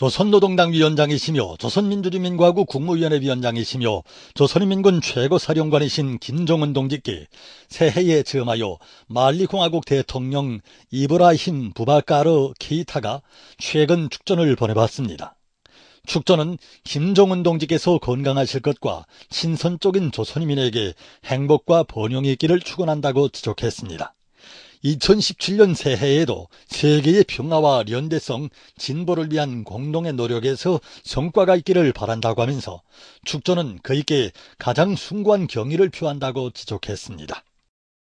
조선노동당 위원장이시며 조선민주주의민주화국 국무위원회 위원장이시며 조선인민군 최고사령관이신 김정은 동지께 새해에 즈음하여 말리공화국 대통령 이브라힘 부바카르 케이타가 최근 축전을 보내봤습니다. 축전은 김정은 동지께서 건강하실 것과 친선적인 조선인민에게 행복과 번영이 있기를 축원한다고 지적했습니다. 2017년 새해에도 세계의 평화와 연대성, 진보를 위한 공동의 노력에서 성과가 있기를 바란다고 하면서 축전은 그에게 가장 숭고한 경의를 표한다고 지적했습니다.